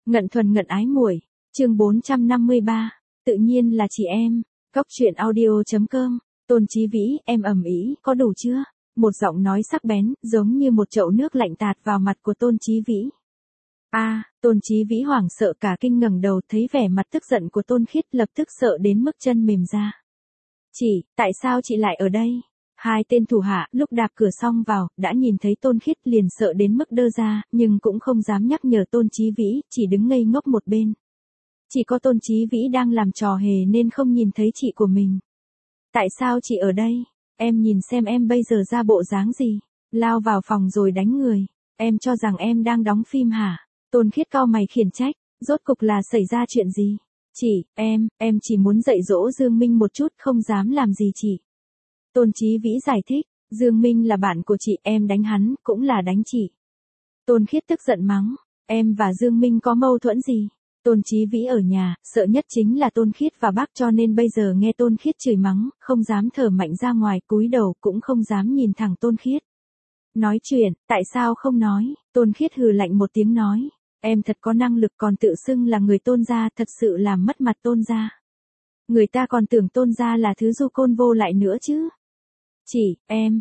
Ngận thuần ngận ái muội, chương 453, tự nhiên là chị em. Cóc truyện audio.com, Tôn Chí Vĩ, em ầm ĩ, có đủ chưa? Một giọng nói sắc bén, giống như một chậu nước lạnh tạt vào mặt của Tôn Chí Vĩ. Tôn Chí Vĩ hoảng sợ cả kinh ngẩng đầu, thấy vẻ mặt tức giận của Tôn Khiết, lập tức sợ đến mức chân mềm ra. Chị, tại sao chị lại ở đây? Hai tên thủ hạ lúc đạp cửa xong vào, đã nhìn thấy Tôn Khiết liền sợ đến mức đơ ra, nhưng cũng không dám nhắc nhở Tôn Chí Vĩ, chỉ đứng ngây ngốc một bên. Chỉ có Tôn Chí Vĩ đang làm trò hề nên không nhìn thấy chị của mình. Tại sao chị ở đây? Em nhìn xem em bây giờ ra bộ dáng gì? Lao vào phòng rồi đánh người. Em cho rằng em đang đóng phim hả? Tôn Khiết cau mày khiển trách, rốt cục là xảy ra chuyện gì? Chị, em chỉ muốn dạy dỗ Dương Minh một chút, không dám làm gì chị. Tôn Chí Vĩ giải thích, Dương Minh là bạn của chị, em đánh hắn, cũng là đánh chị. Tôn Khiết tức giận mắng, em và Dương Minh có mâu thuẫn gì? Tôn Chí Vĩ ở nhà, sợ nhất chính là Tôn Khiết và bác, cho nên bây giờ nghe Tôn Khiết chửi mắng, không dám thở mạnh ra ngoài, cúi đầu cũng không dám nhìn thẳng Tôn Khiết. Nói chuyện, tại sao không nói? Tôn Khiết hừ lạnh một tiếng nói, em thật có năng lực còn tự xưng là người Tôn gia, thật sự làm mất mặt Tôn gia. Người ta còn tưởng Tôn gia là thứ du côn vô lại nữa chứ. Chị,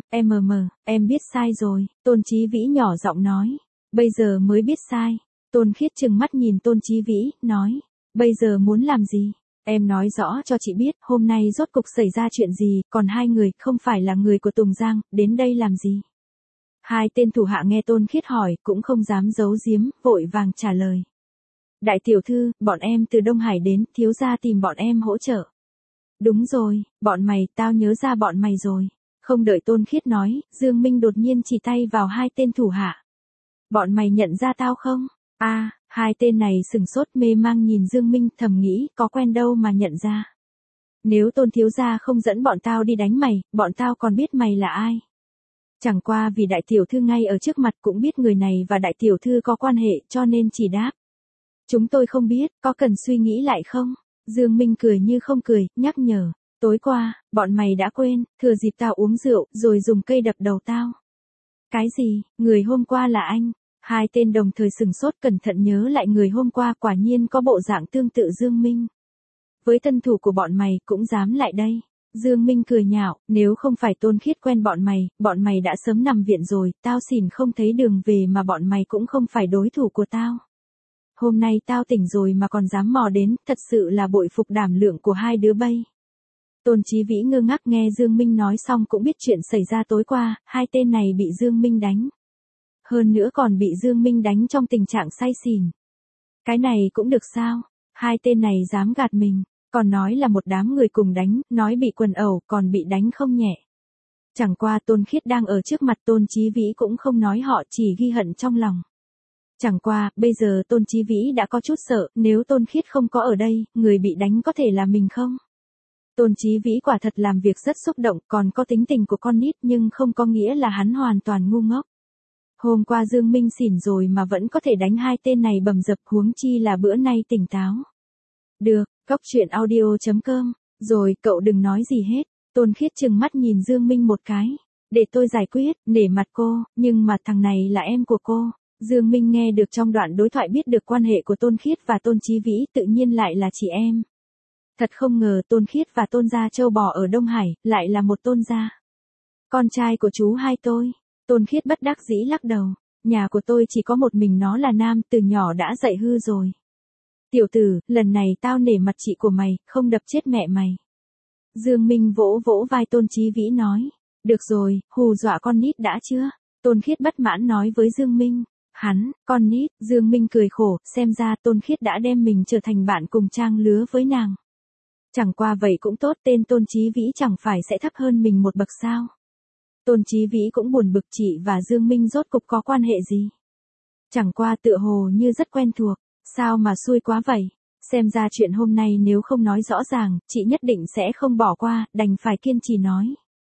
em biết sai rồi, Tôn Chí Vĩ nhỏ giọng nói, bây giờ mới biết sai. Tôn Khiết trừng mắt nhìn Tôn Chí Vĩ, nói, bây giờ muốn làm gì? Em nói rõ cho chị biết, hôm nay rốt cục xảy ra chuyện gì, còn hai người, không phải là người của Tùng Giang, đến đây làm gì? Hai tên thủ hạ nghe Tôn Khiết hỏi, cũng không dám giấu giếm, vội vàng trả lời. Đại tiểu thư, bọn em từ Đông Hải đến, thiếu gia tìm bọn em hỗ trợ. Đúng rồi, bọn mày, tao nhớ ra bọn mày rồi. Không đợi Tôn Khiết nói, Dương Minh đột nhiên chỉ tay vào hai tên thủ hạ. Bọn mày nhận ra tao không? Hai tên này sừng sốt mê mang nhìn Dương Minh, thầm nghĩ, có quen đâu mà nhận ra. Nếu Tôn thiếu gia không dẫn bọn tao đi đánh mày, bọn tao còn biết mày là ai. Chẳng qua vì đại tiểu thư ngay ở trước mặt cũng biết người này và đại tiểu thư có quan hệ, cho nên chỉ đáp. Chúng tôi không biết, có cần suy nghĩ lại không? Dương Minh cười như không cười, nhắc nhở. Tối qua, bọn mày đã quên, thừa dịp tao uống rượu, rồi dùng cây đập đầu tao. Cái gì, người hôm qua là anh? Hai tên đồng thời sừng sốt cẩn thận nhớ lại người hôm qua, quả nhiên có bộ dạng tương tự Dương Minh. Với thân thủ của bọn mày cũng dám lại đây. Dương Minh cười nhạo, nếu không phải Tôn Khiết quen bọn mày đã sớm nằm viện rồi, tao xỉn không thấy đường về mà bọn mày cũng không phải đối thủ của tao. Hôm nay tao tỉnh rồi mà còn dám mò đến, thật sự là bội phục đảm lượng của hai đứa bay. Tôn Chí Vĩ ngơ ngác nghe Dương Minh nói xong cũng biết chuyện xảy ra tối qua, hai tên này bị Dương Minh đánh. Hơn nữa còn bị Dương Minh đánh trong tình trạng say xỉn. Cái này cũng được sao? Hai tên này dám gạt mình, còn nói là một đám người cùng đánh, nói bị quần ẩu, còn bị đánh không nhẹ. Chẳng qua Tôn Khiết đang ở trước mặt Tôn Chí Vĩ cũng không nói họ, chỉ ghi hận trong lòng. Chẳng qua, bây giờ Tôn Chí Vĩ đã có chút sợ, nếu Tôn Khiết không có ở đây, người bị đánh có thể là mình không? Tôn Chí Vĩ quả thật làm việc rất xúc động, còn có tính tình của con nít nhưng không có nghĩa là hắn hoàn toàn ngu ngốc. Hôm qua Dương Minh xỉn rồi mà vẫn có thể đánh hai tên này bầm dập, huống chi là bữa nay tỉnh táo. Được, cóc truyện audio.com, rồi cậu đừng nói gì hết. Tôn Khiết trừng mắt nhìn Dương Minh một cái. Để tôi giải quyết, nể mặt cô, nhưng mà thằng này là em của cô. Dương Minh nghe được trong đoạn đối thoại biết được quan hệ của Tôn Khiết và Tôn Chí Vĩ, tự nhiên lại là chị em. Thật không ngờ Tôn Khiết và Tôn gia châu bò ở Đông Hải, lại là một Tôn gia. Con trai của chú hai tôi. Tôn Khiết bất đắc dĩ lắc đầu. Nhà của tôi chỉ có một mình nó là nam, từ nhỏ đã dạy hư rồi. Tiểu tử, lần này tao nể mặt chị của mày, không đập chết mẹ mày. Dương Minh vỗ vỗ vai Tôn Chí Vĩ nói. Được rồi, hù dọa con nít đã chưa? Tôn Khiết bất mãn nói với Dương Minh. Con nít, Dương Minh cười khổ, xem ra Tôn Khiết đã đem mình trở thành bạn cùng trang lứa với nàng. Chẳng qua vậy cũng tốt, tên Tôn Chí Vĩ chẳng phải sẽ thấp hơn mình một bậc sao? Tôn Chí Vĩ cũng buồn bực, chị và Dương Minh rốt cục có quan hệ gì? Chẳng qua tựa hồ như rất quen thuộc, sao mà xui quá vậy? Xem ra chuyện hôm nay nếu không nói rõ ràng, chị nhất định sẽ không bỏ qua, đành phải kiên trì nói.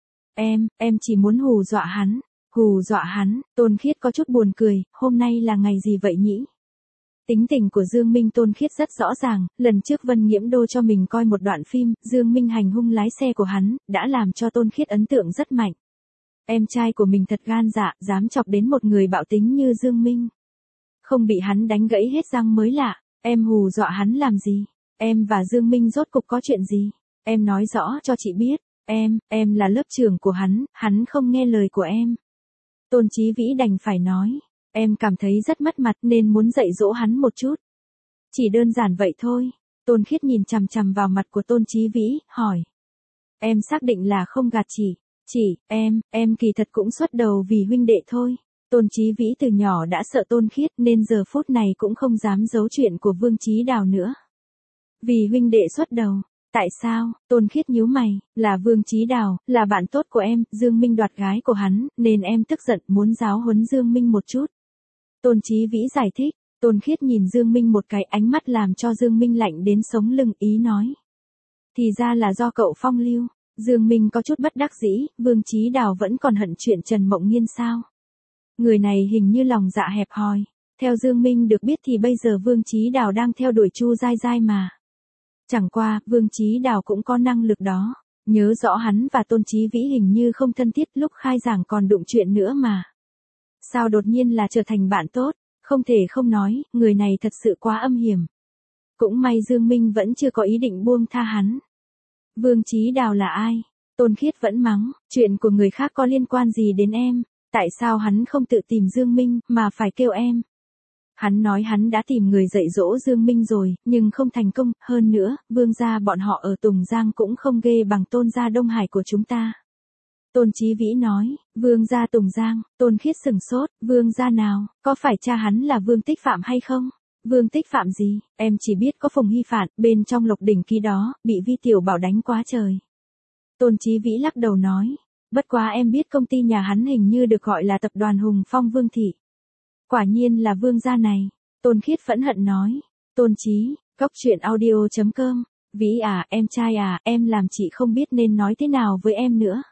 Em chỉ muốn hù dọa hắn. Hù dọa hắn? Tôn Khiết có chút buồn cười, hôm nay là ngày gì vậy nhỉ? Tính tình của Dương Minh Tôn Khiết rất rõ ràng, lần trước Vân Nghiễm Đô cho mình coi một đoạn phim, Dương Minh hành hung lái xe của hắn, đã làm cho Tôn Khiết ấn tượng rất mạnh. Em trai của mình thật gan dạ, dám chọc đến một người bạo tính như Dương Minh. Không bị hắn đánh gãy hết răng mới lạ. Em hù dọa hắn làm gì? Em và Dương Minh rốt cục có chuyện gì? Em nói rõ cho chị biết. Em là lớp trưởng của hắn không nghe lời của em. Tôn Chí Vĩ đành phải nói. Em cảm thấy rất mất mặt nên muốn dạy dỗ hắn một chút. Chỉ đơn giản vậy thôi. Tôn Khiết nhìn chằm chằm vào mặt của Tôn Chí Vĩ, hỏi. Em xác định là không gạt chị. Em kỳ thật cũng xuất đầu vì huynh đệ thôi. Tôn Chí Vĩ từ nhỏ đã sợ Tôn Khiết nên giờ phút này cũng không dám giấu chuyện của Vương Chí Đào nữa. Vì huynh đệ xuất đầu. Tại sao? Tôn Khiết nhíu mày, là Vương Chí Đào, là bạn tốt của em, Dương Minh đoạt gái của hắn, nên em tức giận muốn giáo huấn Dương Minh một chút. Tôn Chí Vĩ giải thích, Tôn Khiết nhìn Dương Minh một cái ánh mắt làm cho Dương Minh lạnh đến sống lưng, ý nói. Thì ra là do cậu phong lưu. Dương Minh có chút bất đắc dĩ, Vương Chí Đào vẫn còn hận chuyện Trần Mộng Nghiên sao? Người này hình như lòng dạ hẹp hòi. Theo Dương Minh được biết thì bây giờ Vương Chí Đào đang theo đuổi Chu Giai Giai mà. Chẳng qua, Vương Chí Đào cũng có năng lực đó. Nhớ rõ hắn và Tôn Chí Vĩ hình như không thân thiết, lúc khai giảng còn đụng chuyện nữa mà. Sao đột nhiên là trở thành bạn tốt? Không thể không nói, người này thật sự quá âm hiểm. Cũng may Dương Minh vẫn chưa có ý định buông tha hắn. Vương Chí Đào là ai? Tôn Khiết vẫn mắng, chuyện của người khác có liên quan gì đến em? Tại sao hắn không tự tìm Dương Minh mà phải kêu em? Hắn nói hắn đã tìm người dạy dỗ Dương Minh rồi, nhưng không thành công, hơn nữa, Vương gia bọn họ ở Tùng Giang cũng không ghê bằng Tôn gia Đông Hải của chúng ta. Tôn Chí Vĩ nói, Vương gia Tùng Giang. Tôn Khiết sừng sốt, Vương gia nào, có phải cha hắn là Vương Tích Phạm hay không? Vương Tích Phạm gì? Em chỉ biết có Phùng Hy Phạn, bên trong Lộc Đỉnh Ký đó, bị Vi Tiểu Bảo đánh quá trời. Tôn Chí Vĩ lắc đầu nói, bất quá em biết công ty nhà hắn hình như được gọi là tập đoàn Hùng Phong Vương Thị. Quả nhiên là Vương gia này. Tôn Khiết phẫn hận nói, Tôn Chí, coctruyện.audio.com, Vĩ à, em trai à, em làm chị không biết nên nói thế nào với em nữa.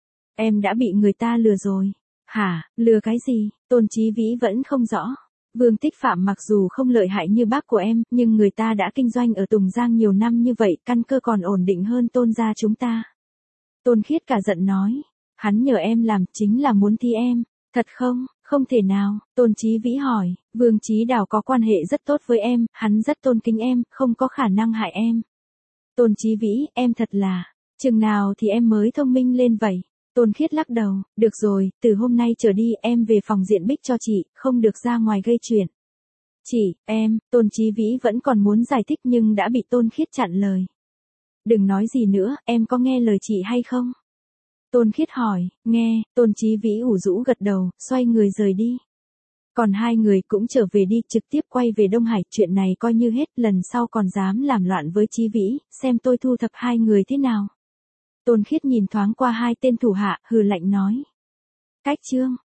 Em đã bị người ta lừa rồi. Hả, lừa cái gì? Tôn Chí Vĩ vẫn không rõ. Vương Tích Phạm mặc dù không lợi hại như bác của em, nhưng người ta đã kinh doanh ở Tùng Giang nhiều năm như vậy, căn cơ còn ổn định hơn Tôn gia chúng ta. Tôn Khiết cả giận nói, hắn nhờ em làm chính là muốn thi em. Thật không? Không thể nào. Tôn Chí Vĩ hỏi, Vương Chí Đào có quan hệ rất tốt với em, hắn rất tôn kính em, không có khả năng hại em. Tôn Chí Vĩ, em thật là, chừng nào thì em mới thông minh lên vậy? Tôn Khiết lắc đầu, được rồi, từ hôm nay trở đi em về phòng diện Bích cho chị, không được ra ngoài gây chuyện. Chị, em, Tôn Chí Vĩ vẫn còn muốn giải thích nhưng đã bị Tôn Khiết chặn lời. Đừng nói gì nữa, em có nghe lời chị hay không? Tôn Khiết hỏi, nghe, Tôn Chí Vĩ ủ rũ gật đầu, xoay người rời đi. Còn hai người cũng trở về đi, trực tiếp quay về Đông Hải, chuyện này coi như hết, lần sau còn dám làm loạn với Chí Vĩ, xem tôi thu thập hai người thế nào. Tôn Khiết nhìn thoáng qua hai tên thủ hạ, hừ lạnh nói. Cách chương.